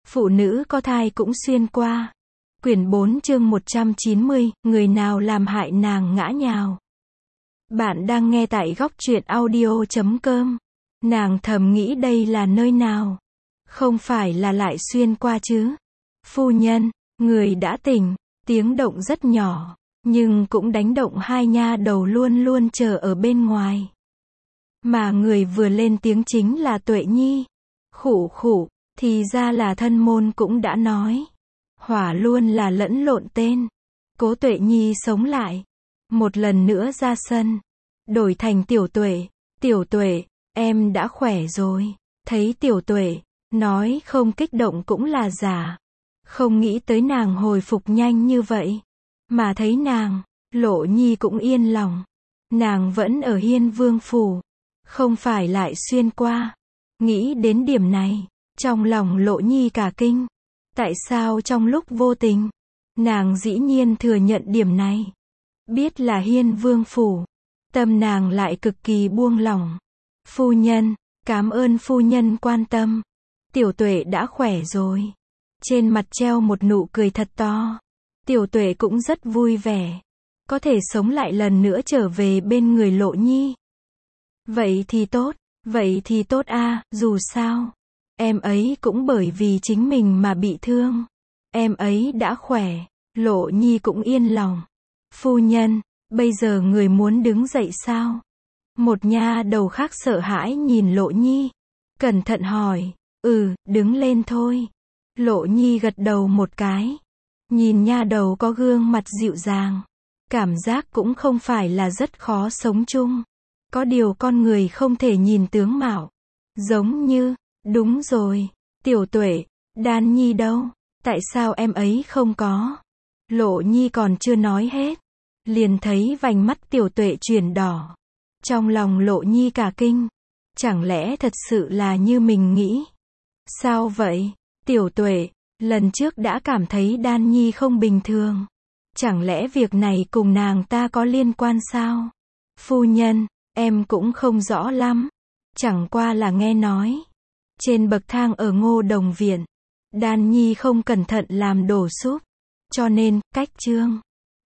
Phụ nữ có thai cũng xuyên qua. Quyển 4 chương 190, người nào làm hại nàng ngã nhào. Bạn đang nghe tại góc truyện audio.com. Nàng thầm nghĩ đây là nơi nào? Không phải là lại xuyên qua chứ? Phu nhân, người đã tỉnh, tiếng động rất nhỏ, nhưng cũng đánh động hai nha đầu luôn luôn chờ ở bên ngoài. Mà người vừa lên tiếng chính là Tuệ Nhi. Khụ khụ, thì ra là thân môn cũng đã nói. Hỏa luôn là lẫn lộn tên. Cố Tuệ Nhi sống lại. Một lần nữa ra sân. Đổi thành Tiểu Tuệ. Tiểu Tuệ, em đã khỏe rồi. Thấy Tiểu Tuệ, nói không kích động cũng là giả. Không nghĩ tới nàng hồi phục nhanh như vậy. Mà thấy nàng, Lộ Nhi cũng yên lòng. Nàng vẫn ở Hiên Vương phủ. Không phải lại xuyên qua. Nghĩ đến điểm này, trong lòng Lộ Nhi cả kinh. Tại sao trong lúc vô tình, nàng dĩ nhiên thừa nhận điểm này. Biết là Hiên Vương phủ, tâm nàng lại cực kỳ buông lỏng. Phu nhân, cảm ơn phu nhân quan tâm. Tiểu Tuệ đã khỏe rồi. Trên mặt treo một nụ cười thật to. Tiểu Tuệ cũng rất vui vẻ. Có thể sống lại lần nữa trở về bên người Lộ Nhi. Vậy thì tốt a, dù sao, em ấy cũng bởi vì chính mình mà bị thương. Em ấy đã khỏe, Lộ Nhi cũng yên lòng. Phu nhân, bây giờ người muốn đứng dậy sao? Một nha đầu khác sợ hãi nhìn Lộ Nhi. Cẩn thận hỏi, đứng lên thôi. Lộ Nhi gật đầu một cái. Nhìn nha đầu có gương mặt dịu dàng. Cảm giác cũng không phải là rất khó sống chung. Có điều con người không thể nhìn tướng mạo. Giống như, đúng rồi, Tiểu Tuệ, Đan Nhi đâu? Tại sao em ấy không có? Lộ Nhi còn chưa nói hết. Liền thấy vành mắt Tiểu Tuệ chuyển đỏ. Trong lòng Lộ Nhi cả kinh. Chẳng lẽ thật sự là như mình nghĩ? Sao vậy? Tiểu Tuệ, lần trước đã cảm thấy Đan Nhi không bình thường. Chẳng lẽ việc này cùng nàng ta có liên quan sao? Phu nhân, em cũng không rõ lắm. Chẳng qua là nghe nói. Trên bậc thang ở Ngô Đồng Viện, Đan Nhi không cẩn thận làm đổ súp. Cho nên, cách trương.